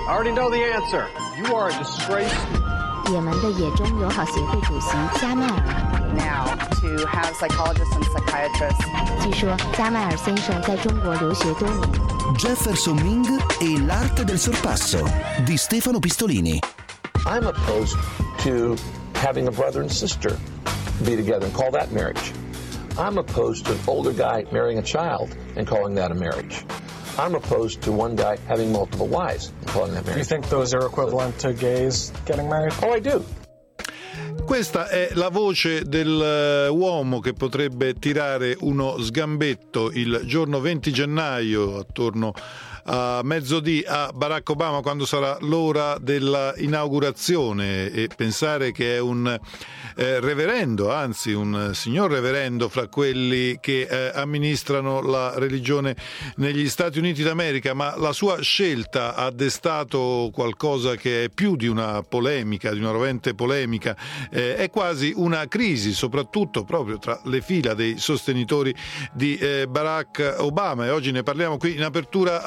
I already know the answer. You are a disgrace. 也门的野中友好协会主席加迈尔 Now to have psychologists and psychiatrists. 据说加迈尔先生在中国留学多年。 Jefferson Ming e l'arte del sorpasso di Stefano Pistolini. I'm opposed to having a brother and sister be together and call that marriage. I'm opposed to an older guy marrying a child and calling that a marriage. I'm opposed to one guy having multiple wives and calling that marriage. Do you think those are equivalent to gays getting married? Oh, I do. Questa è la voce dell'uomo che potrebbe tirare uno sgambetto il giorno 20 gennaio attorno a mezzodì a Barack Obama quando sarà l'ora della inaugurazione, e pensare che è un reverendo, anzi un signor reverendo fra quelli che amministrano la religione negli Stati Uniti d'America, ma la sua scelta ha destato qualcosa che è più di una polemica, di una rovente polemica, è quasi una crisi, soprattutto proprio tra le fila dei sostenitori di Barack Obama, e oggi ne parliamo qui in apertura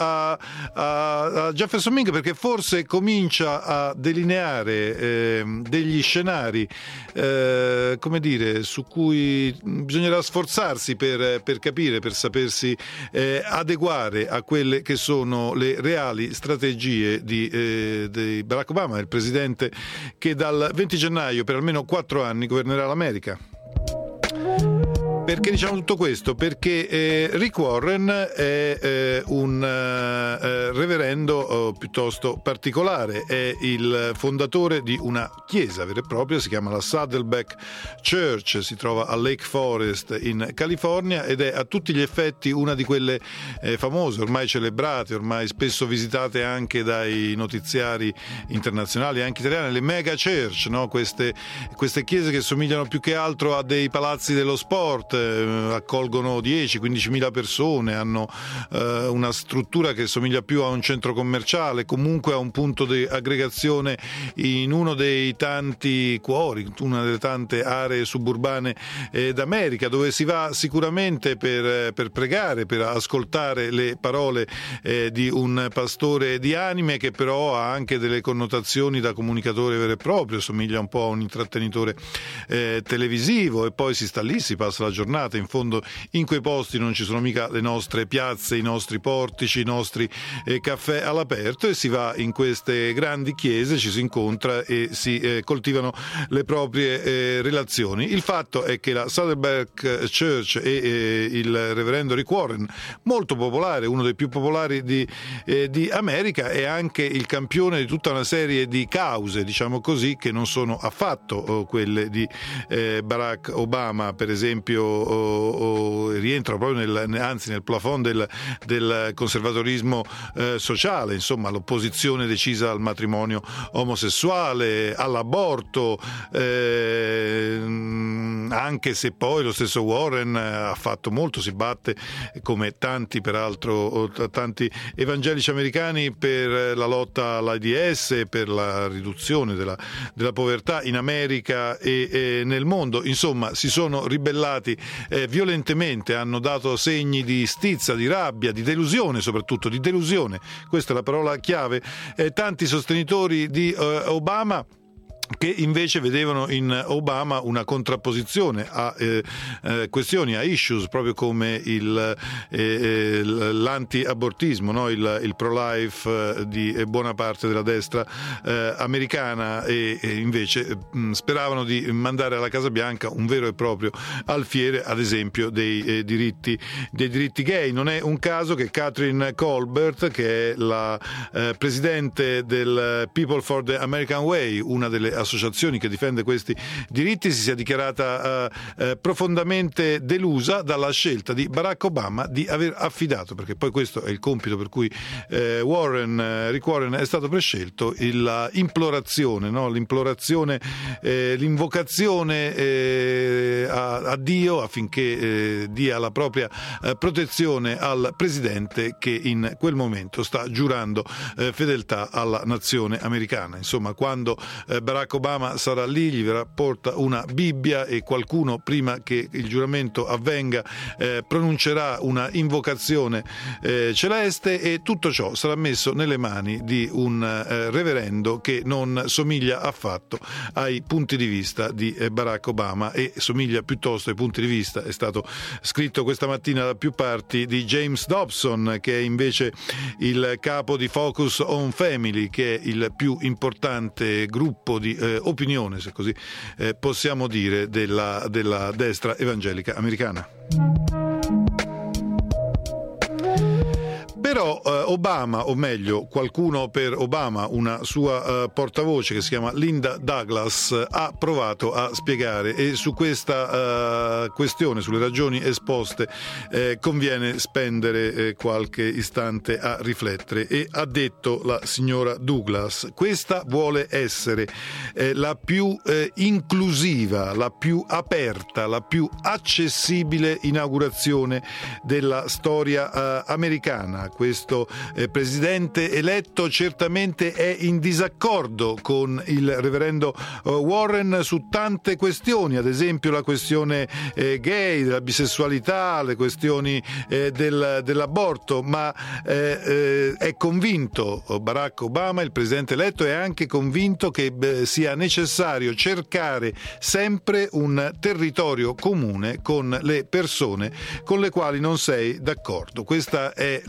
a Jefferson Ming, perché forse comincia a delineare degli scenari come dire, su cui bisognerà sforzarsi per capire, per sapersi adeguare a quelle che sono le reali strategie di Barack Obama, il presidente che dal 20 gennaio per almeno 4 anni governerà l'America. Perché diciamo tutto questo? Perché Rick Warren è un reverendo piuttosto particolare, è il fondatore di una chiesa vera e propria, si chiama la Saddleback Church, si trova a Lake Forest in California ed è a tutti gli effetti una di quelle famose, ormai celebrate, ormai spesso visitate anche dai notiziari internazionali, anche italiani, le mega church, no? Queste chiese che somigliano più che altro a dei palazzi dello sport, accolgono 10-15 mila persone, hanno una struttura che somiglia più a un centro commerciale, comunque a un punto di aggregazione in uno dei tanti cuori, una delle tante aree suburbane d'America, dove si va sicuramente per pregare, per ascoltare le parole di un pastore di anime, che però ha anche delle connotazioni da comunicatore vero e proprio, somiglia un po' a un intrattenitore televisivo, e poi si sta lì, si passa la giornata. In fondo in quei posti non ci sono mica le nostre piazze, i nostri portici, i nostri caffè all'aperto, e si va in queste grandi chiese, ci si incontra e si coltivano le proprie relazioni. Il fatto è che la Saddleback Church e il reverendo Rick Warren, molto popolare, uno dei più popolari di America, è anche il campione di tutta una serie di cause, diciamo così, che non sono affatto quelle di Barack Obama, per esempio rientrano proprio nel plafond del conservatorismo sociale, insomma l'opposizione decisa al matrimonio omosessuale, all'aborto, anche se poi lo stesso Warren ha fatto molto, si batte come tanti peraltro, tanti evangelici americani, per la lotta all'AIDS, per la riduzione della povertà in America e nel mondo. Insomma, si sono ribellati violentemente, hanno dato segni di stizza, di rabbia, di delusione, soprattutto di delusione, questa è la parola chiave, tanti sostenitori di Obama, che invece vedevano in Obama una contrapposizione a questioni, a issues proprio come l'anti-abortismo, no? il pro-life di buona parte della destra americana, e invece speravano di mandare alla Casa Bianca un vero e proprio alfiere, ad esempio dei diritti gay. Non è un caso che Catherine Colbert, che è la presidente del People for the American Way, una delle associazioni che difende questi diritti, si sia dichiarata profondamente delusa dalla scelta di Barack Obama di aver affidato, perché poi questo è il compito per cui Rick Warren è stato prescelto, l'implorazione, no? L'invocazione a Dio affinché dia la propria protezione al presidente che in quel momento sta giurando fedeltà alla nazione americana. Insomma, quando Barack Barack Obama sarà lì, gli porta una Bibbia e qualcuno prima che il giuramento avvenga pronuncerà una invocazione celeste, e tutto ciò sarà messo nelle mani di un reverendo che non somiglia affatto ai punti di vista di Barack Obama, e somiglia piuttosto ai punti di vista, è stato scritto questa mattina da più parti, di James Dobson, che è invece il capo di Focus on Family, che è il più importante gruppo di opinione, se così possiamo dire, della destra evangelica americana. Però Obama, o meglio qualcuno per Obama, una sua portavoce che si chiama Linda Douglas, ha provato a spiegare, e su questa questione, sulle ragioni esposte, conviene spendere qualche istante a riflettere. E ha detto la signora Douglas: questa vuole essere la più inclusiva, la più aperta, la più accessibile inaugurazione della storia americana. Questo presidente eletto certamente è in disaccordo con il reverendo Warren su tante questioni, ad esempio la questione gay, della bisessualità, le questioni dell'aborto, ma è convinto Barack Obama, il presidente eletto, è anche convinto che sia necessario cercare sempre un territorio comune con le persone con le quali non sei d'accordo. Questa è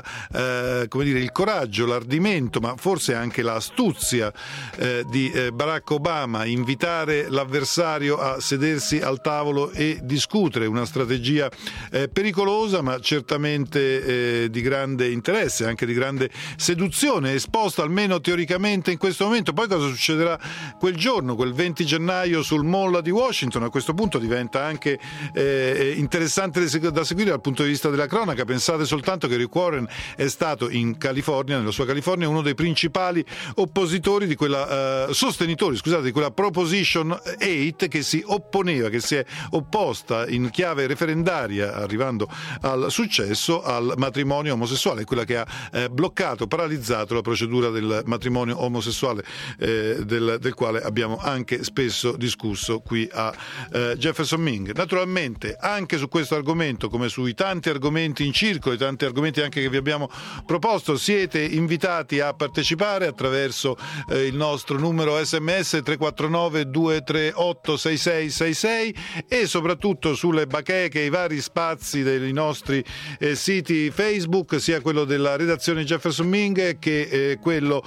il coraggio, l'ardimento, ma forse anche l'astuzia di Barack Obama: invitare l'avversario a sedersi al tavolo e discutere, una strategia pericolosa, ma certamente di grande interesse, anche di grande seduzione, esposta almeno teoricamente in questo momento. Poi cosa succederà quel giorno, quel 20 gennaio sul Mall di Washington? A questo punto diventa anche interessante da seguire dal punto di vista della cronaca. Pensate soltanto che Rick Warren è stato in California, nella sua California, uno dei principali oppositori di quella sostenitori, scusate, di quella Proposition 8 che si opponeva, che si è opposta in chiave referendaria, arrivando al successo, al matrimonio omosessuale, quella che ha bloccato, paralizzato la procedura del matrimonio omosessuale, del quale abbiamo anche spesso discusso qui a Jefferson Ming. Naturalmente anche su questo argomento, come sui tanti argomenti in circolo, i tanti argomenti anche che vi abbiamo proposto, siete invitati a partecipare attraverso il nostro numero SMS 349 238 6666, e soprattutto sulle bacheche, i vari spazi dei nostri siti Facebook, sia quello della redazione Jefferson Ming che quello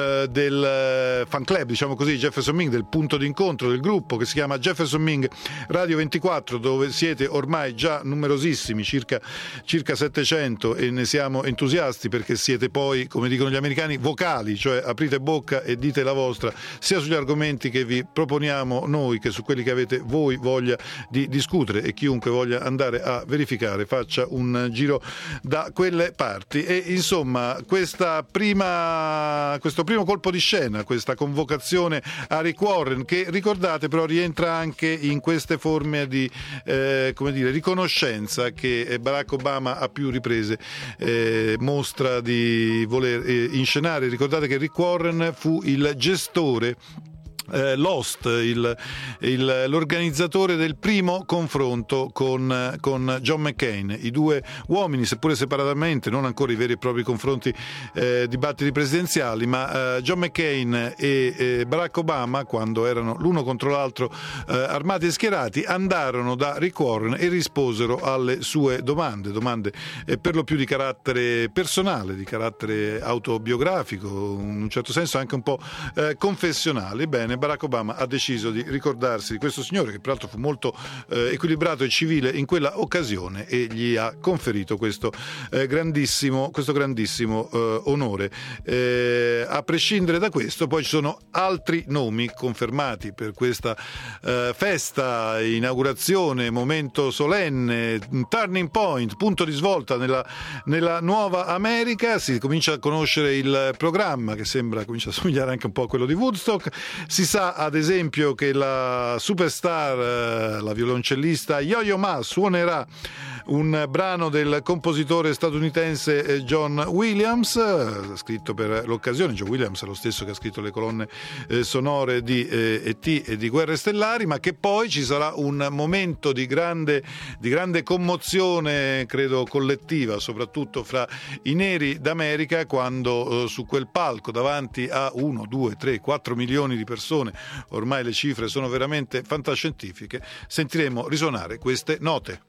del fan club, diciamo così, Jefferson Ming, del punto d'incontro del gruppo che si chiama Jefferson Ming Radio 24, dove siete ormai già numerosissimi, circa 700, e ne siamo entusiasti perché siete poi, come dicono gli americani, vocali, cioè aprite bocca e dite la vostra, sia sugli argomenti che vi proponiamo noi che su quelli che avete voi voglia di discutere, e chiunque voglia andare a verificare faccia un giro da quelle parti. E insomma questo primo colpo di scena, questa convocazione a Rick Warren, che ricordate però rientra anche in queste forme di riconoscenza che Barack Obama a più riprese mostra di voler inscenare. Ricordate che Rick Warren fu il gestore, l'host, l'organizzatore del primo confronto con John McCain. I due uomini, seppure separatamente, non ancora i veri e propri confronti, dibattiti presidenziali, ma John McCain e Barack Obama, quando erano l'uno contro l'altro armati e schierati, andarono da Rick Warren e risposero alle sue domande per lo più di carattere personale, di carattere autobiografico, in un certo senso anche un po' confessionale. Bene, Barack Obama ha deciso di ricordarsi di questo signore, che peraltro fu molto equilibrato e civile in quella occasione, e gli ha conferito questo grandissimo onore. A prescindere da questo, poi ci sono altri nomi confermati per questa festa, inaugurazione, momento solenne, turning point, punto di svolta nella nuova America. Si comincia a conoscere il programma, che comincia a somigliare anche un po' a quello di Woodstock. Si sa ad esempio che la superstar, la violoncellista Yo-Yo Ma, suonerà un brano del compositore statunitense John Williams, scritto per l'occasione. John Williams è lo stesso che ha scritto le colonne sonore di E.T. e di Guerre Stellari, ma che poi ci sarà un momento di grande commozione, credo collettiva, soprattutto fra i neri d'America, quando su quel palco davanti a 1, 2, 3, 4 milioni di persone, ormai le cifre sono veramente fantascientifiche, sentiremo risuonare queste note.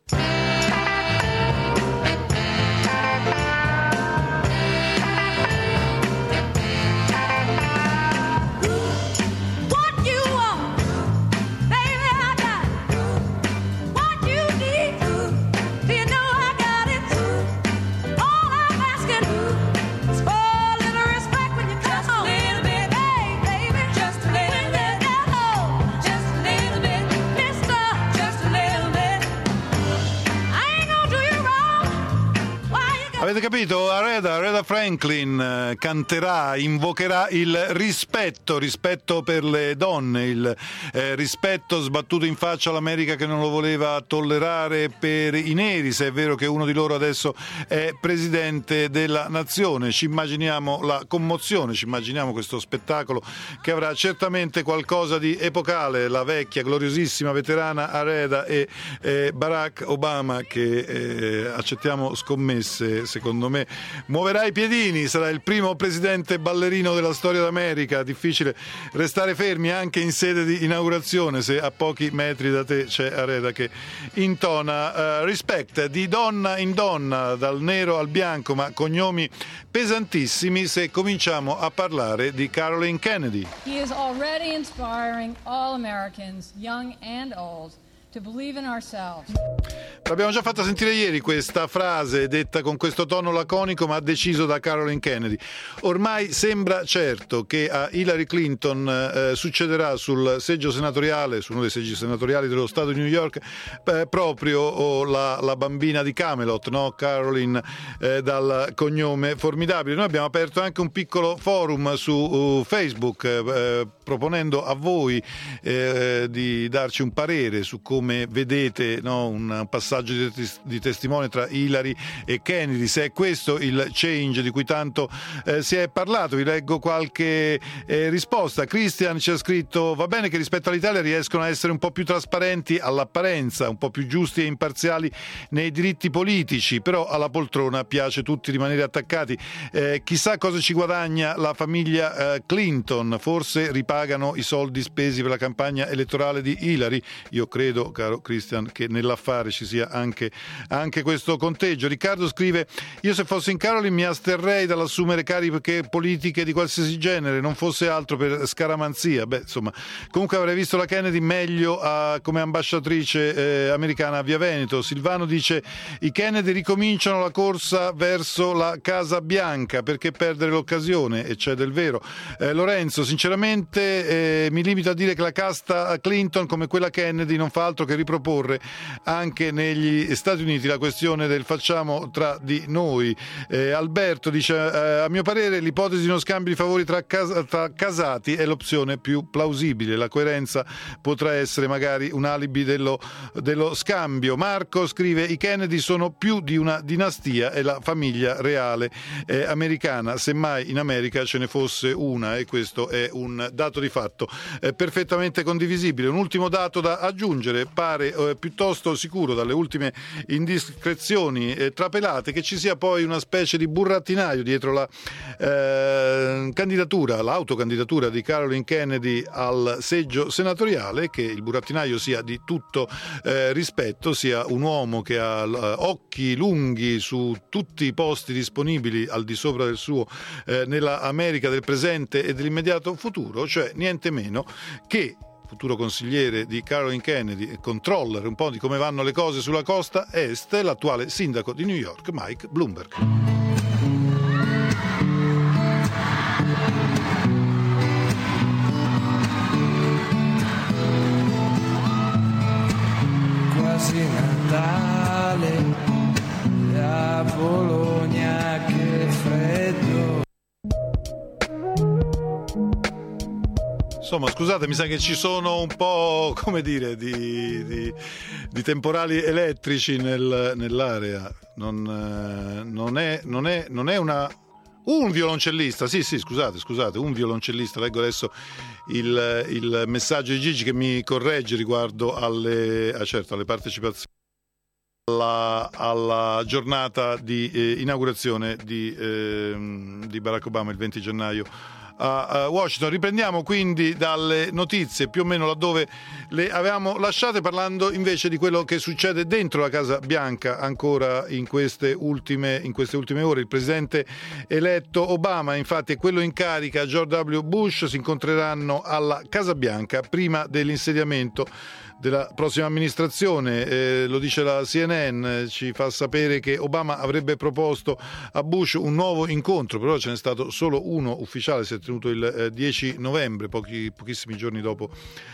Avete capito? Aretha Franklin canterà, invocherà il rispetto per le donne, il rispetto sbattuto in faccia all'America che non lo voleva tollerare per i neri, se è vero che uno di loro adesso è presidente della nazione. Ci immaginiamo la commozione, ci immaginiamo questo spettacolo che avrà certamente qualcosa di epocale, la vecchia gloriosissima veterana Aretha e Barack Obama che accettiamo scommesse, secondo me muoverà i piedini, sarà il primo presidente ballerino della storia d'America. Difficile restare fermi anche in sede di inaugurazione se a pochi metri da te c'è Aretha che intona Respect, di donna in donna, dal nero al bianco, ma cognomi pesantissimi se cominciamo a parlare di Caroline Kennedy. He is already inspiring all Americans, young and old, to believe in ourselves. L'abbiamo già fatta sentire ieri questa frase detta con questo tono laconico ma deciso da Caroline Kennedy. Ormai sembra certo che a Hillary Clinton succederà sul seggio senatoriale, su uno dei seggi senatoriali dello Stato di New York, proprio la bambina di Camelot, no? Caroline dal cognome formidabile. Noi abbiamo aperto anche un piccolo forum su Facebook proponendo a voi di darci un parere su come vedete, no, un passaggio di testimone tra Hillary e Kennedy, se è questo il change di cui tanto si è parlato. Vi leggo qualche risposta. Christian ci ha scritto: va bene che rispetto all'Italia riescono a essere un po' più trasparenti all'apparenza, un po' più giusti e imparziali nei diritti politici, però alla poltrona piace tutti rimanere attaccati. Chissà cosa ci guadagna la famiglia Clinton, forse ripagano i soldi spesi per la campagna elettorale di Hillary. Io credo, caro Christian, che nell'affare ci sia anche questo conteggio. Riccardo scrive: io se fossi in Caroline mi asterrei dall'assumere cariche politiche di qualsiasi genere, non fosse altro per scaramanzia. Beh, insomma, comunque avrei visto la Kennedy meglio come ambasciatrice americana a Via Veneto. Silvano dice: i Kennedy ricominciano la corsa verso la Casa Bianca, perché perdere l'occasione? E c'è del vero. Lorenzo: sinceramente mi limito a dire che la casta Clinton, come quella Kennedy, non fa altro che riproporre anche negli Stati Uniti la questione del facciamo tra di noi. Alberto dice: a mio parere l'ipotesi di uno scambio di favori tra casati è l'opzione più plausibile, la coerenza potrà essere magari un alibi dello scambio. Marco scrive: i Kennedy sono più di una dinastia, è la famiglia reale americana, semmai in America ce ne fosse una, e questo è un dato di fatto perfettamente condivisibile. Un ultimo dato da aggiungere: pare piuttosto sicuro dalle ultime indiscrezioni trapelate che ci sia poi una specie di burattinaio dietro la l'autocandidatura di Caroline Kennedy al seggio senatoriale, che il burattinaio sia di tutto rispetto, sia un uomo che ha occhi lunghi su tutti i posti disponibili al di sopra del suo nella America del presente e dell'immediato futuro, cioè niente meno che futuro consigliere di Caroline Kennedy, controller un po' di come vanno le cose sulla costa est, l'attuale sindaco di New York, Mike Bloomberg. Quasi Natale, a Bologna che freddo. Insomma, scusate, mi sa che ci sono un po', come dire, di temporali elettrici nell'area. Non è un violoncellista, sì, scusate, un violoncellista. Leggo adesso il messaggio di Gigi che mi corregge riguardo alle partecipazioni alla giornata di inaugurazione di Barack Obama il 20 gennaio a Washington. Riprendiamo quindi dalle notizie più o meno laddove le avevamo lasciate, parlando invece di quello che succede dentro la Casa Bianca ancora in queste ultime ore. Il presidente eletto Obama, infatti, e quello in carica George W. Bush si incontreranno alla Casa Bianca prima dell'insediamento della prossima amministrazione. Lo dice la CNN, ci fa sapere che Obama avrebbe proposto a Bush un nuovo incontro, però ce n'è stato solo uno ufficiale, si è tenuto il 10 novembre, pochissimi giorni dopo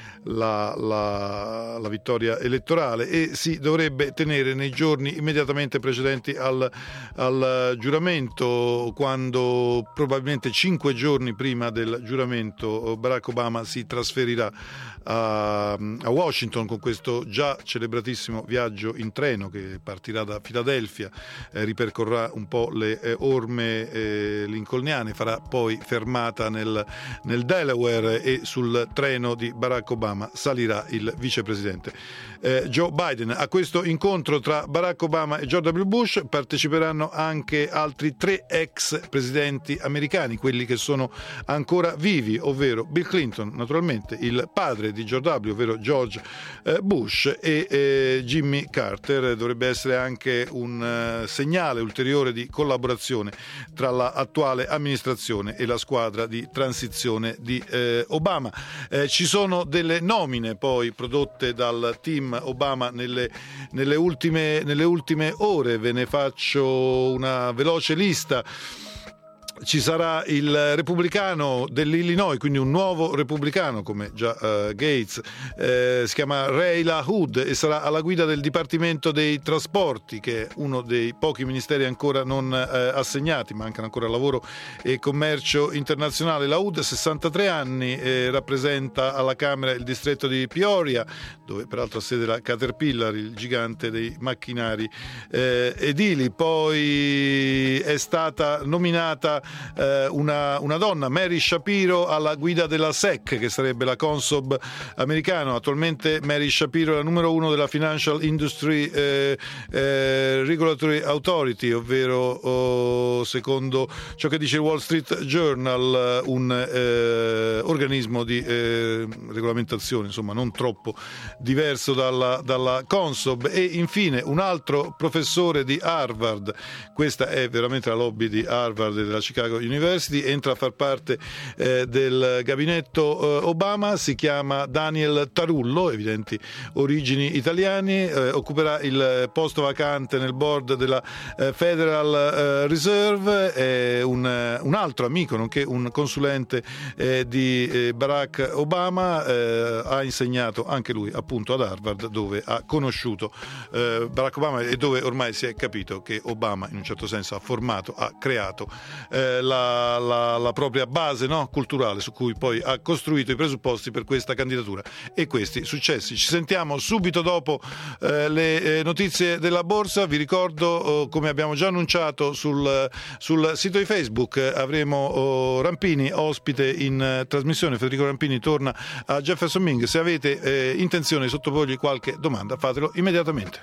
la vittoria elettorale, e si dovrebbe tenere nei giorni immediatamente precedenti al giuramento, quando probabilmente 5 giorni prima del giuramento Barack Obama si trasferirà a Washington con questo già celebratissimo viaggio in treno che partirà da Filadelfia, ripercorrerà un po' le orme lincolniane, farà poi fermata nel Delaware e sul treno di Barack Obama salirà il vicepresidente Joe Biden. A questo incontro tra Barack Obama e George W. Bush parteciperanno anche altri 3 ex presidenti americani, quelli che sono ancora vivi, ovvero Bill Clinton, naturalmente, il padre di George W., ovvero George Bush, e Jimmy Carter. Dovrebbe essere anche un segnale ulteriore di collaborazione tra l'attuale amministrazione e la squadra di transizione di Obama. Ci sono delle nomine poi prodotte dal team Obama nelle ultime ore, ve ne faccio una veloce lista. Ci sarà il repubblicano dell'Illinois, quindi un nuovo repubblicano come già Gates, si chiama Ray LaHood e sarà alla guida del Dipartimento dei Trasporti, che è uno dei pochi ministeri ancora non assegnati. Mancano ancora lavoro e commercio internazionale. LaHood, 63 anni, rappresenta alla Camera il distretto di Peoria, dove peraltro ha sede la Caterpillar, il gigante dei macchinari edili. Poi è stata nominata una donna, Mary Shapiro, alla guida della SEC, che sarebbe la Consob americano. Attualmente Mary Shapiro è la numero 1 della Financial Industry Regulatory Authority, ovvero secondo ciò che dice il Wall Street Journal un organismo di regolamentazione, insomma, non troppo diverso dalla Consob. E infine un altro professore di Harvard, questa è veramente la lobby di Harvard e della Chicago University, entra a far parte del gabinetto Obama, si chiama Daniel Tarullo, evidenti origini italiane, occuperà il posto vacante nel board della Federal Reserve, è un altro amico nonché un consulente di Barack Obama, ha insegnato anche lui appunto ad Harvard, dove ha conosciuto Barack Obama e dove ormai si è capito che Obama in un certo senso ha creato la propria base, no, culturale, su cui poi ha costruito i presupposti per questa candidatura e questi successi. Ci sentiamo subito dopo le notizie della borsa. Vi ricordo, come abbiamo già annunciato sul sito di Facebook, avremo Rampini ospite in trasmissione. Federico Rampini torna a Jefferson Ming. Se avete intenzione di sottoporgli qualche domanda, fatelo immediatamente.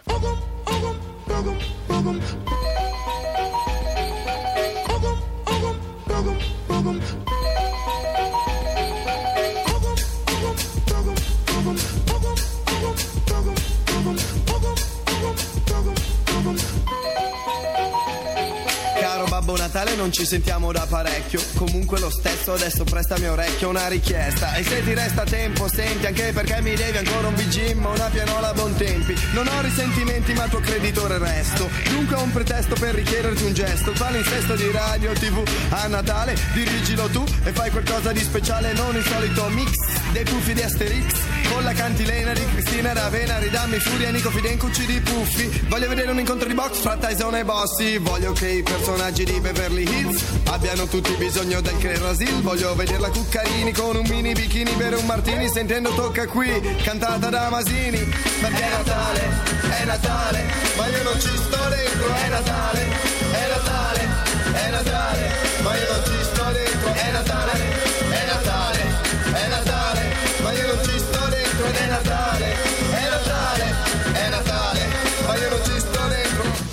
Babbo Natale, non ci sentiamo da parecchio. Comunque lo stesso, adesso prestami orecchio, una richiesta. E se ti resta tempo, senti, anche perché mi devi ancora un bigim, una pianola a buon tempi. Non ho risentimenti ma tuo creditore resto. Dunque ho un pretesto per richiederti un gesto. Il palinsesto di radio TV a Natale, dirigilo tu e fai qualcosa di speciale, non il solito mix dei puffi di Asterix con la cantilena di Cristina Ravena. Ridammi Furia, Nico Fidenco, uccidi Puffi. Voglio vedere un incontro di box fra Tyson e Bossi. Voglio che i personaggi di Beverly Hills abbiano tutti bisogno del Crasil. Voglio vederla Cuccarini con un mini bikini, bere un martini sentendo Tocca Qui, cantata da Masini. Perché è Natale, ma io non ci sto dentro. È Natale, è Natale, è Natale, ma io non ci sto dentro. È Natale, è Natale, è Natale, ma io non ci sto dentro. Ed è Natale, è Natale, è Natale, ma io non ci sto dentro.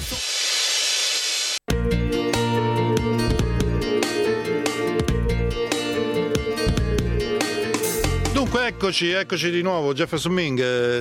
Dunque eccoci di nuovo, Jefferson Ming,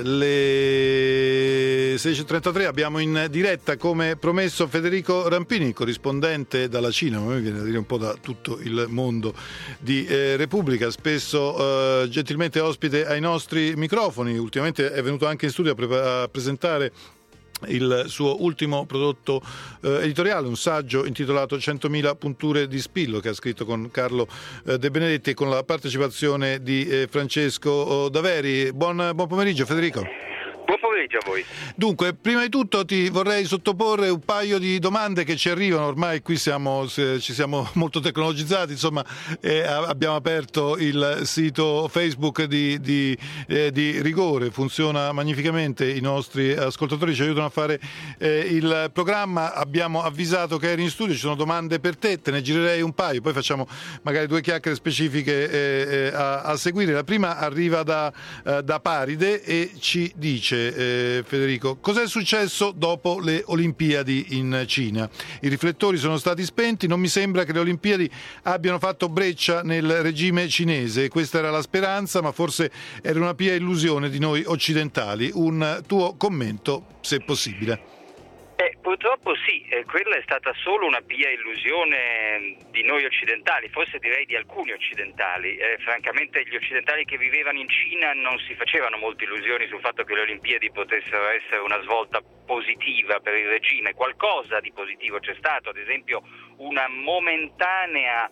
le 16.33, abbiamo in diretta come promesso Federico Rampini, corrispondente dalla Cina, ma mi viene da dire un po' da tutto il mondo di Repubblica, spesso gentilmente ospite ai nostri microfoni. Ultimamente è venuto anche in studio a presentare il suo ultimo prodotto editoriale, un saggio intitolato 100.000 punture di spillo, che ha scritto con Carlo De Benedetti e con la partecipazione di Francesco Daveri. Buon pomeriggio Federico. Buon pomeriggio a voi. Dunque, prima di tutto ti vorrei sottoporre un paio di domande che ci arrivano, ormai qui ci siamo molto tecnologizzati, insomma, abbiamo aperto il sito Facebook di Rigore, funziona magnificamente, i nostri ascoltatori ci aiutano a fare il programma, abbiamo avvisato che eri in studio, ci sono domande per te ne girerei un paio, poi facciamo magari due chiacchiere specifiche a seguire. La prima arriva da Paride e ci dice: Federico, cos'è successo dopo le Olimpiadi in Cina? I riflettori sono stati spenti, non mi sembra che le Olimpiadi abbiano fatto breccia nel regime cinese, questa era la speranza, ma forse era una pia illusione di noi occidentali. Un tuo commento, se possibile. Purtroppo sì, quella è stata solo una pia illusione di noi occidentali, forse direi di alcuni occidentali. Francamente gli occidentali che vivevano in Cina non si facevano molte illusioni sul fatto che le Olimpiadi potessero essere una svolta positiva per il regime. Qualcosa di positivo c'è stato, ad esempio una momentanea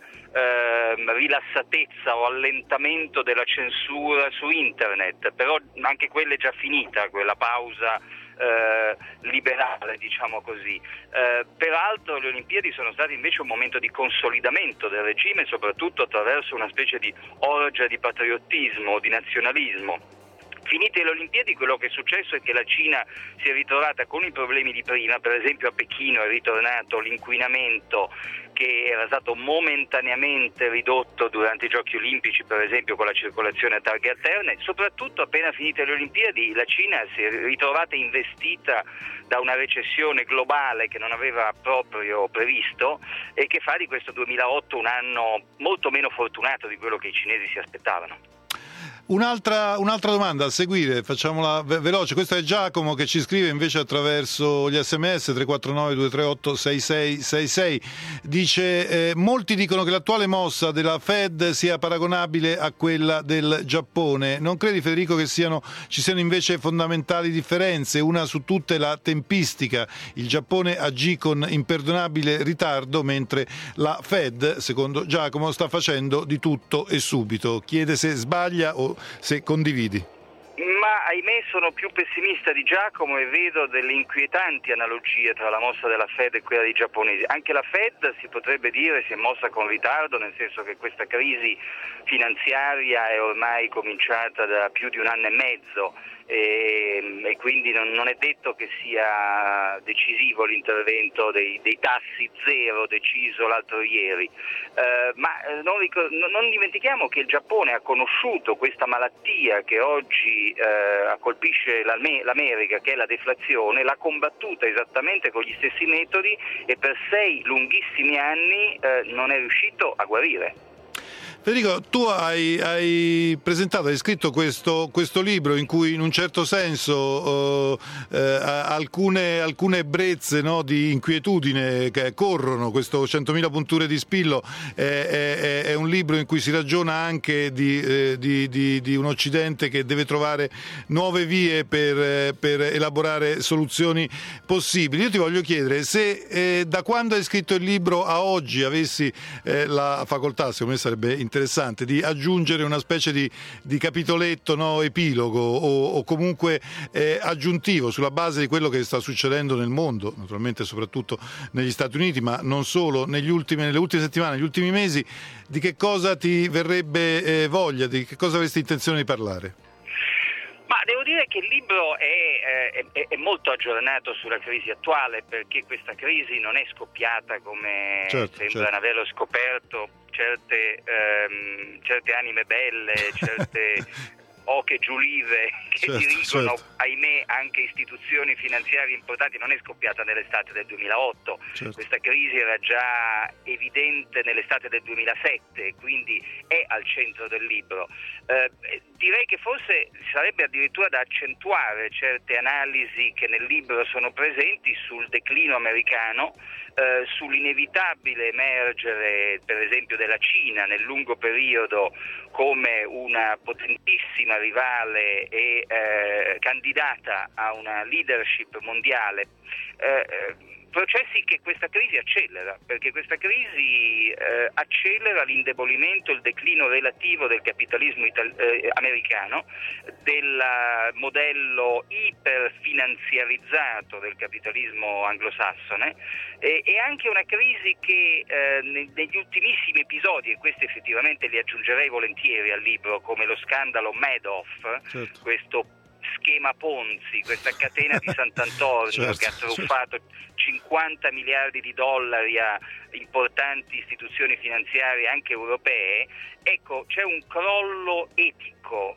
rilassatezza o allentamento della censura su internet, però anche quella è già finita, quella pausa liberale, diciamo così. Peraltro le Olimpiadi sono state invece un momento di consolidamento del regime, soprattutto attraverso una specie di orgia di patriottismo, di nazionalismo. Finite le Olimpiadi, quello che è successo è che la Cina si è ritrovata con i problemi di prima, per esempio a Pechino è ritornato l'inquinamento che era stato momentaneamente ridotto durante i Giochi Olimpici, per esempio con la circolazione a targhe alterne. Soprattutto appena finite le Olimpiadi la Cina si è ritrovata investita da una recessione globale che non aveva proprio previsto e che fa di questo 2008 un anno molto meno fortunato di quello che i cinesi si aspettavano. Un'altra domanda a seguire, facciamola veloce. Questo è Giacomo che ci scrive invece attraverso gli SMS 349 238 6666. Dice: molti dicono che l'attuale mossa della Fed sia paragonabile a quella del Giappone. Non credi, Federico, che ci siano invece fondamentali differenze? Una su tutte la tempistica. Il Giappone agì con imperdonabile ritardo, mentre la Fed, secondo Giacomo, sta facendo di tutto e subito. Chiede se sbaglia o se condividi. Ma ahimè sono più pessimista di Giacomo e vedo delle inquietanti analogie tra la mossa della Fed e quella dei giapponesi. Anche la Fed, si potrebbe dire, si è mossa con ritardo, nel senso che questa crisi finanziaria è ormai cominciata da più di un anno e mezzo e quindi non è detto che sia decisivo l'intervento dei tassi zero deciso l'altro ieri, ma non dimentichiamo che il Giappone ha conosciuto questa malattia che oggi colpisce l'America, che è la deflazione, l'ha combattuta esattamente con gli stessi metodi e per 6 lunghissimi anni non è riuscito a guarire. Federico, tu hai scritto questo libro in cui in un certo senso alcune ebbrezze, no, di inquietudine che corrono. Questo 100.000 punture di spillo è un un libro in cui si ragiona anche di un Occidente che deve trovare nuove vie per elaborare soluzioni possibili. Io ti voglio chiedere se da quando hai scritto il libro a oggi avessi la facoltà, secondo me sarebbe interessante, di aggiungere una specie di capitoletto, no, epilogo o comunque aggiuntivo sulla base di quello che sta succedendo nel mondo, naturalmente soprattutto negli Stati Uniti, ma non solo, nelle ultime settimane, negli ultimi mesi, di che cosa ti verrebbe voglia, di che cosa avresti intenzione di parlare? Ma devo dire che il libro è molto aggiornato sulla crisi attuale, perché questa crisi non è scoppiata come sembrano averlo scoperto certe anime belle, certe oche giulive che dirigono, ahimè, anche istituzioni finanziarie importanti. Non è scoppiata nell'estate del 2008, questa crisi era già evidente nell'estate del 2007, quindi è al centro del libro. Direi che forse sarebbe addirittura da accentuare certe analisi che nel libro sono presenti sul declino americano, sull'inevitabile emergere per esempio della Cina nel lungo periodo come una potentissima rivale e candidata a una leadership mondiale, processi che questa crisi accelera, perché questa crisi accelera l'indebolimento, il declino relativo del capitalismo americano, del modello iperfinanziarizzato del capitalismo anglosassone, e anche una crisi che negli ultimissimi episodi, e questi effettivamente li aggiungerei volentieri al libro, come lo scandalo Madoff, questo schema Ponzi, questa catena di Sant'Antonio che ha truffato 50 miliardi di dollari a importanti istituzioni finanziarie anche europee. Ecco, c'è un crollo etico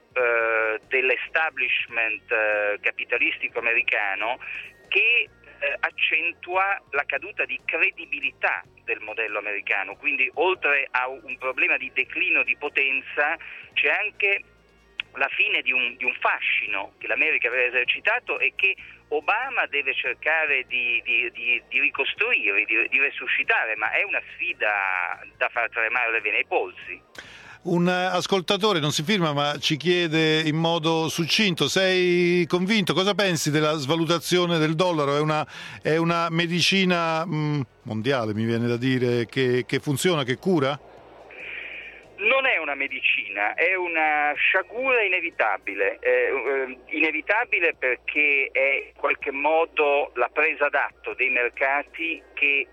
dell'establishment capitalistico americano che accentua la caduta di credibilità del modello americano. Quindi oltre a un problema di declino di potenza c'è anche la fine di un fascino che l'America aveva esercitato e che Obama deve cercare di ricostruire, di resuscitare, ma è una sfida da far tremare le vene ai polsi. Un ascoltatore, non si firma, ma ci chiede in modo succinto: sei convinto? Cosa pensi della svalutazione del dollaro? È una medicina mondiale, mi viene da dire, che funziona, che cura? Non è una medicina, è una sciagura inevitabile, inevitabile perché è in qualche modo la presa d'atto dei mercati che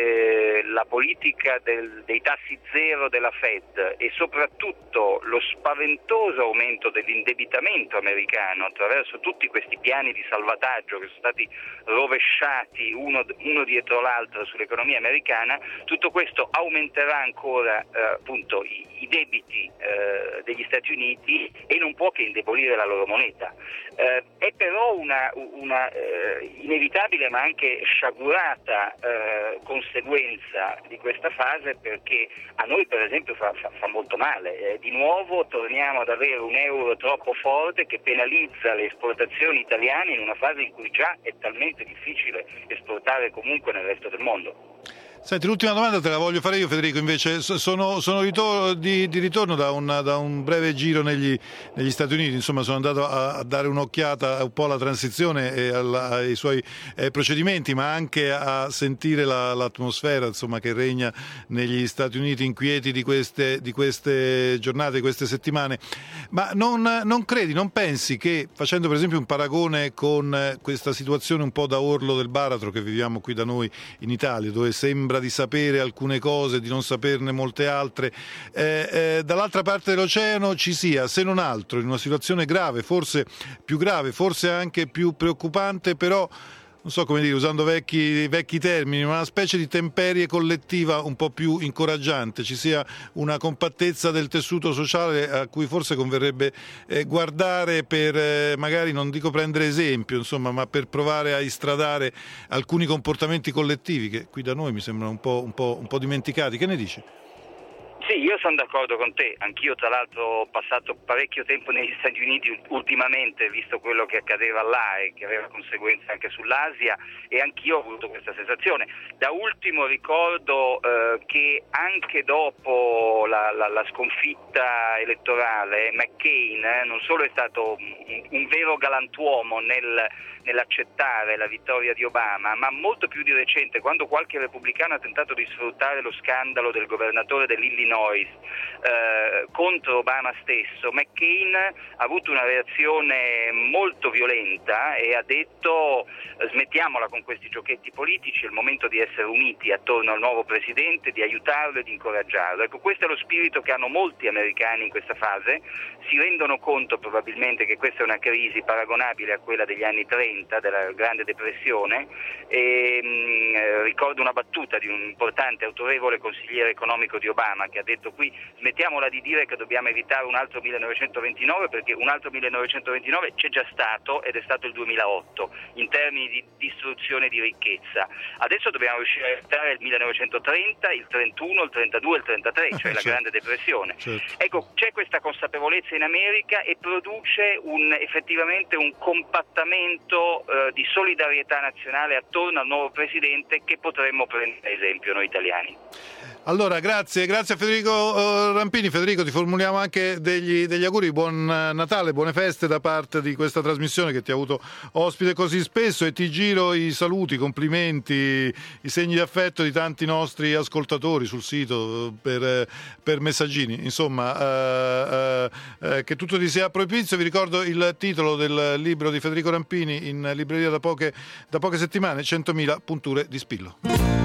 la politica dei tassi zero della Fed e soprattutto lo spaventoso aumento dell'indebitamento americano attraverso tutti questi piani di salvataggio che sono stati rovesciati uno dietro l'altro sull'economia americana, tutto questo aumenterà ancora appunto i debiti degli Stati Uniti e non può che indebolire la loro moneta. È però una inevitabile ma anche sciagurata conseguenza di questa fase, perché a noi per esempio fa molto male. Di nuovo torniamo ad avere un euro troppo forte che penalizza le esportazioni italiane in una fase in cui già è talmente difficile esportare comunque nel resto del mondo. Senti, l'ultima domanda te la voglio fare io, Federico, invece. Sono di ritorno da un breve giro negli Stati Uniti, insomma sono andato a dare un'occhiata un po' alla transizione e ai suoi procedimenti, ma anche a sentire l'atmosfera, insomma, che regna negli Stati Uniti, inquieti di queste giornate, di queste settimane. Ma non credi, non pensi che, facendo per esempio un paragone con questa situazione un po' da orlo del baratro che viviamo qui da noi in Italia, dove sembra di sapere alcune cose, di non saperne molte altre, dall'altra parte dell'oceano ci sia, se non altro, in una situazione grave, forse più grave, forse anche più preoccupante, però non so come dire, usando vecchi termini, una specie di temperie collettiva un po' più incoraggiante, ci sia una compattezza del tessuto sociale a cui forse converrebbe guardare per magari, non dico prendere esempio, insomma, ma per provare a istradare alcuni comportamenti collettivi che qui da noi mi sembrano un po' dimenticati. Che ne dici? Sì, Io sono d'accordo con te, anch'io tra l'altro ho passato parecchio tempo negli Stati Uniti ultimamente, visto quello che accadeva là e che aveva conseguenze anche sull'Asia, e anch'io ho avuto questa sensazione. Da ultimo ricordo che anche dopo la sconfitta elettorale McCain non solo è stato un vero galantuomo nell'accettare la vittoria di Obama, ma molto più di recente, quando qualche repubblicano ha tentato di sfruttare lo scandalo del governatore dell'Illinois contro Obama stesso, McCain ha avuto una reazione molto violenta e ha detto: smettiamola con questi giochetti politici, è il momento di essere uniti attorno al nuovo presidente, di aiutarlo e di incoraggiarlo. Ecco, questo è lo spirito che hanno molti americani in questa fase, si rendono conto probabilmente che questa è una crisi paragonabile a quella degli anni 30, della Grande Depressione, e ricordo una battuta di un importante autorevole consigliere economico di Obama che ha detto: qui smettiamola di dire che dobbiamo evitare un altro 1929, perché un altro 1929 c'è già stato ed è stato il 2008 in termini di distruzione di ricchezza. Adesso dobbiamo riuscire a evitare il 1930, il 31, il 32 e il 33, cioè la Grande Depressione. Ecco, c'è questa consapevolezza in America e produce effettivamente un compattamento di solidarietà nazionale attorno al nuovo presidente che potremmo prendere esempio noi italiani. Allora, grazie a Federico Rampini. Federico, ti formuliamo anche degli auguri, buon Natale, buone feste da parte di questa trasmissione che ti ha avuto ospite così spesso, e ti giro i saluti, i complimenti, i segni di affetto di tanti nostri ascoltatori sul sito per messaggini. Insomma, che tutto ti sia propizio. Vi ricordo il titolo del libro di Federico Rampini, in libreria da poche settimane, 100.000 punture di spillo.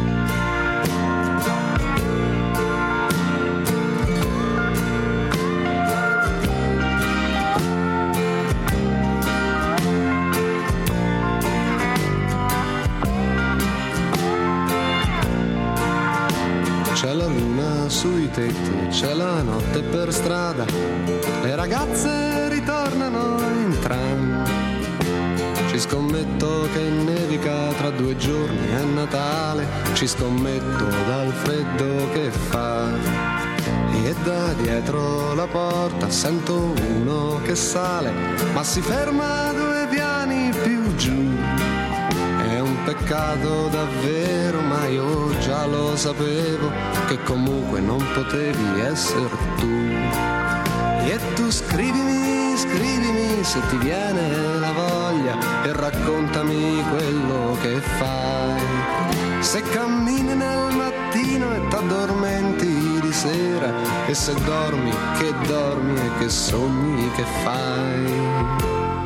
C'è la luna sui tetti, c'è la notte per strada, le ragazze ritornano in tram. Ci scommetto che nevica tra 2 giorni, è Natale, ci scommetto dal freddo che fa. E da dietro la porta sento uno che sale, ma si ferma 2 piani più giù. È un peccato davvero, ma io già lo sapevo, che comunque non potevi essere tu. E tu scrivimi se ti viene la voglia e raccontami quello che fai. Se cammini nel mattino e t'addormenti di sera, e se dormi e che sogni che fai.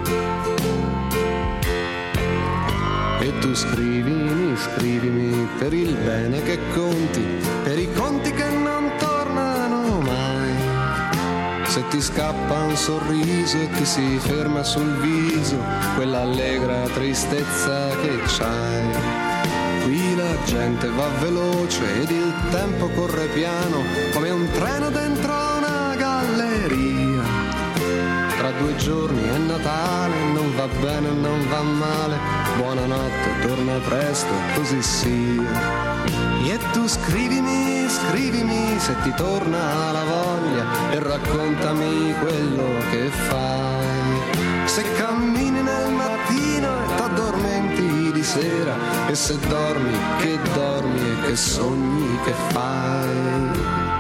E tu scrivimi per il bene che conti, per i conti che non tornano mai. Se ti scappa un sorriso e ti si ferma sul viso quella allegra tristezza che c'hai. Qui la gente va veloce ed il tempo corre piano, come un treno dentro una galleria. Tra 2 giorni è Natale, non va bene, non va male, buonanotte, torna presto, così sia. E tu scrivimi se ti torna la voglia e raccontami quello che fai. Se cammini nel mattino e t'addormenti di sera, e se dormi e che sogni che fai.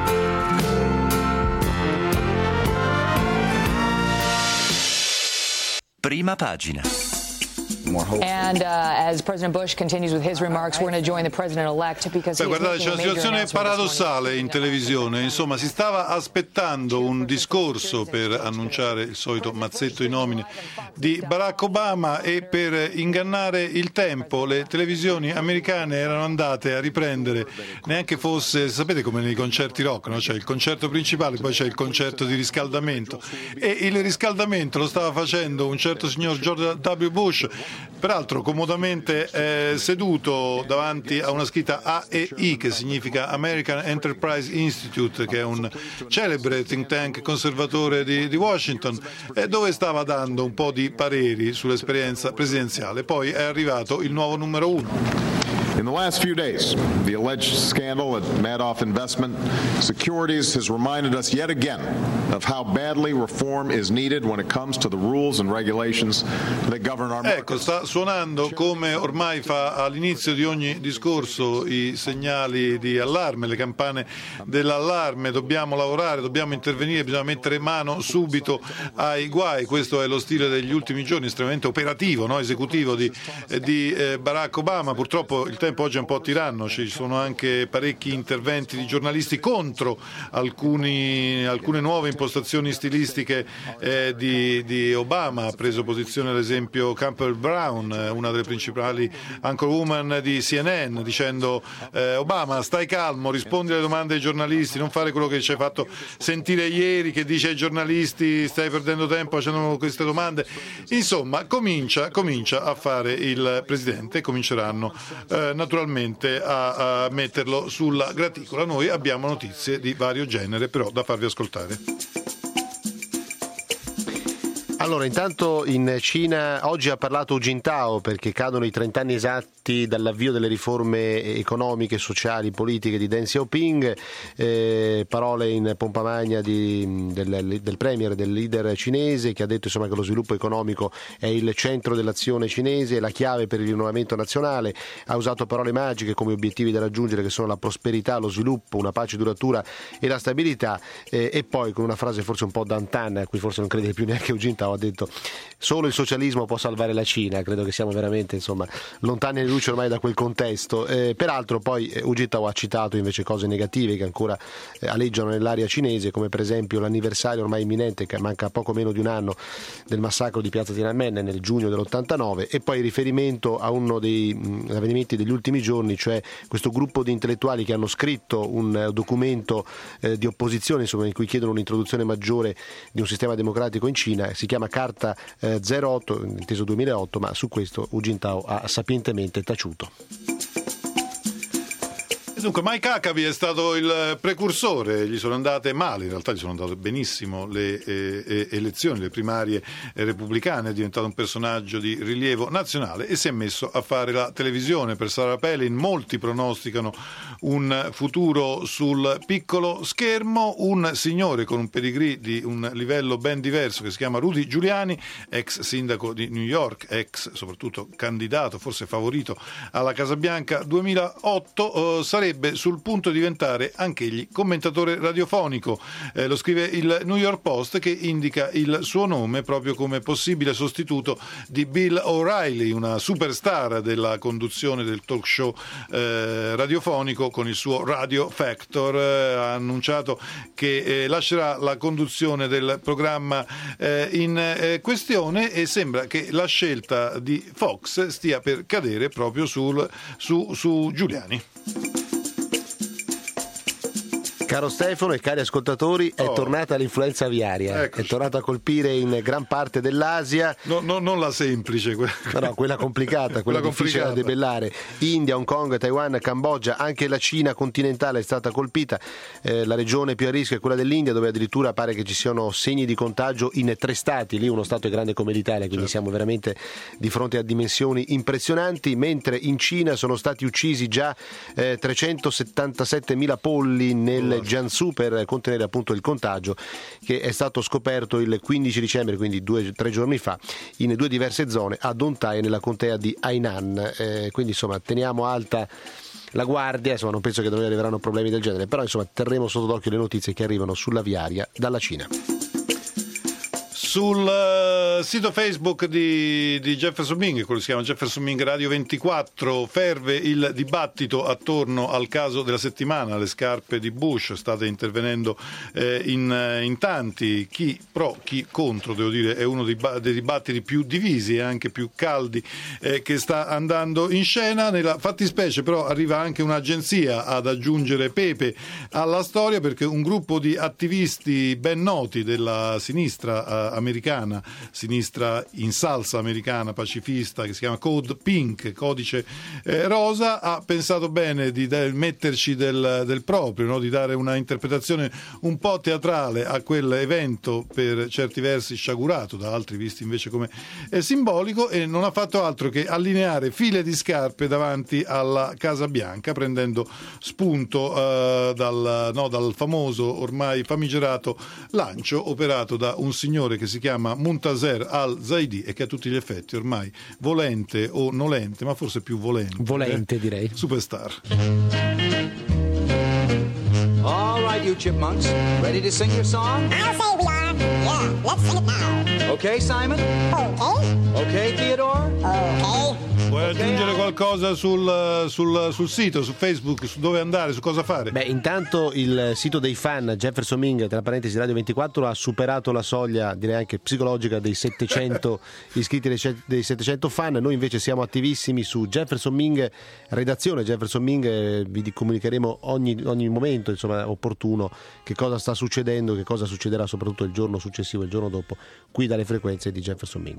Prima pagina. And as President Bush continues with his remarks, we're going to join the president-elect because guardate, c'è una situazione paradossale in televisione. Insomma, si stava aspettando un discorso per annunciare il solito mazzetto di nomine di Barack Obama, e per ingannare il tempo le televisioni americane erano andate a riprendere, neanche fosse, sapete come nei concerti rock, no? C'è il concerto principale, poi c'è il concerto di riscaldamento, e il riscaldamento lo stava facendo un certo signor George W. Bush, peraltro comodamente seduto davanti a una scritta AEI, che significa American Enterprise Institute, che è un celebre think tank conservatore di Washington, dove stava dando un po' di pareri sull'esperienza presidenziale. Poi è arrivato il nuovo numero 1. In the last few days, the alleged scandal at Madoff Investment Securities has reminded us yet again of how badly reform is needed when it comes to the rules and regulations that govern our markets. Ecco, sta suonando, come ormai fa all'inizio di ogni discorso, i segnali di allarme, le campane dell'allarme. Dobbiamo lavorare, dobbiamo intervenire, bisogna mettere mano subito ai guai. Questo è lo stile degli ultimi giorni, estremamente operativo, no? Esecutivo di Barack Obama. Purtroppo il tempo oggi è un po' tiranno, ci sono anche parecchi interventi di giornalisti contro alcune nuove impostazioni stilistiche di Obama. Ha preso posizione ad esempio Campbell Brown, una delle principali anchorwoman di CNN, dicendo Obama, stai calmo, rispondi alle domande dei giornalisti, non fare quello che ci hai fatto sentire ieri, che dice ai giornalisti stai perdendo tempo facendo queste domande. Insomma, comincia a fare il presidente, cominceranno naturalmente a metterlo sulla graticola. Noi abbiamo notizie di vario genere però da farvi ascoltare. Allora, intanto in Cina oggi ha parlato Hu Jintao perché cadono i 30 anni esatti dall'avvio delle riforme economiche, sociali, politiche di Deng Xiaoping, parole in pompa magna del premier, del leader cinese, che ha detto insomma che lo sviluppo economico è il centro dell'azione cinese, la chiave per il rinnovamento nazionale. Ha usato parole magiche come obiettivi da raggiungere, che sono la prosperità, lo sviluppo, una pace duratura e la stabilità, e poi con una frase forse un po' d'antan, a cui forse non crede più neanche Hu Jintao, ha detto solo il socialismo può salvare la Cina. Credo che siamo veramente lontani di luce ormai da quel contesto. Peraltro poi Hu Jintao ha citato invece cose negative che ancora aleggiano nell'area cinese, come per esempio l'anniversario ormai imminente, che manca poco meno di un anno, del massacro di piazza Tiananmen nel giugno dell'89, e poi riferimento a uno dei avvenimenti degli ultimi giorni, cioè questo gruppo di intellettuali che hanno scritto un documento di opposizione, insomma, in cui chiedono un'introduzione maggiore di un sistema democratico in Cina. Si chiama Carta 08, inteso 2008, ma su questo Hu Jintao ha sapientemente taciuto. Dunque Mike Huckabee è stato il precursore, gli sono andate male, in realtà gli sono andate benissimo le elezioni, le primarie repubblicane, è diventato un personaggio di rilievo nazionale e si è messo a fare la televisione. Per Sarah Palin molti pronosticano un futuro sul piccolo schermo. Un signore con un pedigree di un livello ben diverso che si chiama Rudy Giuliani, ex sindaco di New York, ex soprattutto candidato, forse favorito alla Casa Bianca 2008, sarebbe sul punto di diventare anch'egli commentatore radiofonico. Lo scrive il New York Post, che indica il suo nome proprio come possibile sostituto di Bill O'Reilly, una superstar della conduzione del talk show radiofonico con il suo Radio Factor. Ha annunciato che lascerà la conduzione del programma in questione e sembra che la scelta di Fox stia per cadere proprio su Giuliani. Caro Stefano e cari ascoltatori, è tornata l'influenza aviaria, Eccoci. È tornata a colpire in gran parte dell'Asia. Non la semplice, No, quella complicata, quella difficile da debellare. India, Hong Kong, Taiwan, Cambogia, anche la Cina continentale è stata colpita. La regione più a rischio è quella dell'India, dove addirittura pare che ci siano segni di contagio in 3 stati. Lì uno stato è grande come l'Italia, quindi siamo veramente di fronte a dimensioni impressionanti. Mentre in Cina sono stati uccisi già 377.000 polli nel Jiangsu per contenere appunto il contagio, che è stato scoperto il 15 dicembre, quindi 2-3 giorni fa, in 2 diverse zone, a Dontai e nella contea di Hainan. Quindi insomma teniamo alta la guardia, insomma non penso che da noi arriveranno problemi del genere, però insomma terremo sotto d'occhio le notizie che arrivano sulla viaria dalla Cina. Sul sito Facebook di Jefferson Bing, quello che si chiama Jefferson Bing Radio 24, ferve il dibattito attorno al caso della settimana, le scarpe di Bush. State intervenendo in tanti, chi pro, chi contro, devo dire, è uno dei dibattiti più divisi e anche più caldi che sta andando in scena. Nella fattispecie però arriva anche un'agenzia ad aggiungere pepe alla storia, perché un gruppo di attivisti ben noti della sinistra americana americana, sinistra in salsa americana pacifista, che si chiama Code Pink, codice rosa, ha pensato bene di metterci del proprio, no? Di dare una interpretazione un po' teatrale a quell'evento, per certi versi sciagurato, da altri visti invece come simbolico, e non ha fatto altro che allineare file di scarpe davanti alla Casa Bianca, prendendo spunto dal famoso, ormai famigerato lancio operato da un signore che si chiama Muntaser al-Zaidi e che a tutti gli effetti ormai volente o nolente, ma forse più volente direi, superstar. All right, you chipmunks, ready to sing your song? I'll say we are. Yeah, let's sing it now. Okay, Simon? Okay. Okay, Theodore? Okay. Vuoi aggiungere qualcosa sul sito, su Facebook, su dove andare, su cosa fare? Beh, intanto il sito dei fan, Jefferson Ming, tra parentesi Radio 24, ha superato la soglia, direi anche psicologica, dei 700 iscritti, dei 700 fan. Noi invece siamo attivissimi su Jefferson Ming, redazione Jefferson Ming, vi comunicheremo ogni momento, insomma, opportuno, che cosa sta succedendo, che cosa succederà soprattutto il giorno successivo, il giorno dopo, qui dalle frequenze di Jefferson Ming.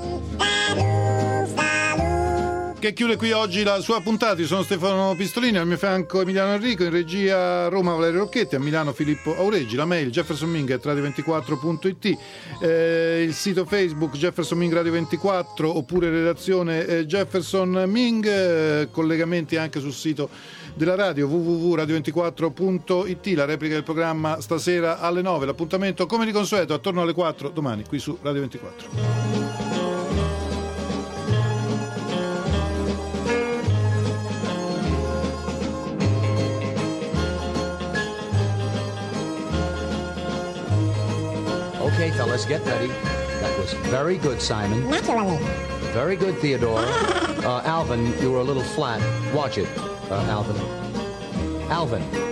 Che chiude qui oggi la sua puntata. Io sono Stefano Pistolini, al mio fianco Emiliano Enrico, in regia Roma Valerio Rocchetti, a Milano Filippo Auregi, la mail jeffersonming@radio24.it, il sito Facebook Jefferson Ming Radio 24, oppure redazione Jefferson Ming, collegamenti anche sul sito della radio www.radio24.it, la replica del programma stasera alle 9, l'appuntamento come di consueto attorno alle 4 domani qui su Radio 24. Okay, fellas, get ready. That was very good, Simon. Naturally. Very good, Theodore. Alvin, you were a little flat. Watch it, Alvin. Alvin.